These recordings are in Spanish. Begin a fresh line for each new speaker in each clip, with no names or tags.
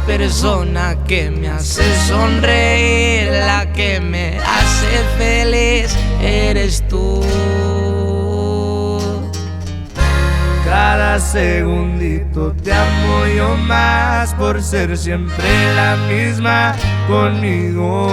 persona que me hace sonreír, la que me hace feliz, eres tú.
Cada segundito te amo yo más, por ser siempre la misma conmigo.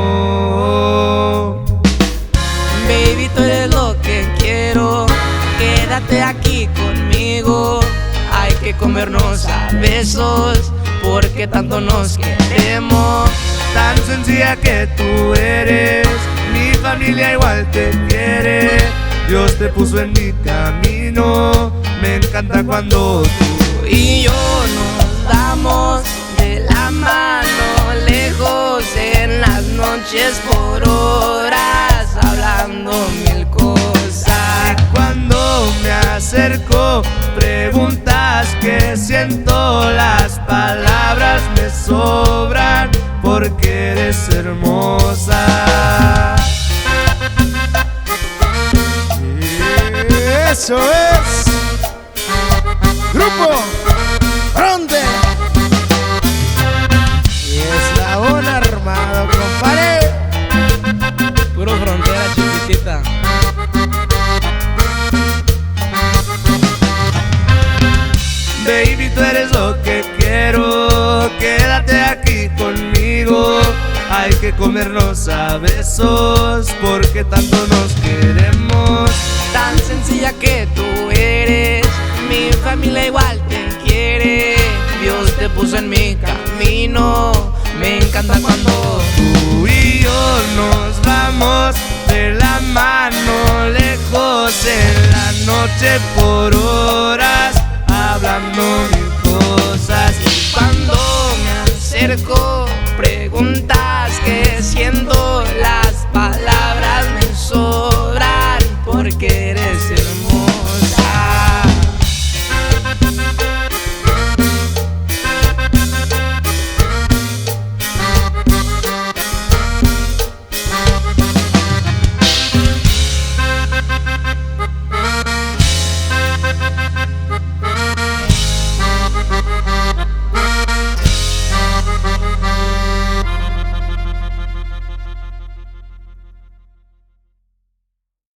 Baby, tú eres lo que quiero, quédate aquí conmigo. Hay que comernos a besos, porque tanto nos queremos.
Tan sencilla que tú eres, mi familia igual te quiere. Dios te puso en mi camino, me encanta cuando
tú y yo nos damos de la mano, lejos en las noches por horas, hablando mil cosas.
Y cuando me acerco, preguntas qué siento, las palabras me sobran, porque eres hermosa.
Eso es Grupo Fronte y Eslabón Armado, compadre.
Puro Frontera, chiquitita.
Baby, tú eres lo que quiero, quédate aquí conmigo. Hay que comernos a besos, porque tanto nos queremos.
Tan sencilla que tú eres, mi familia igual te quiere. Dios te puso en mi camino, me encanta cuando
tú y yo nos vamos de la mano, lejos en la noche por horas.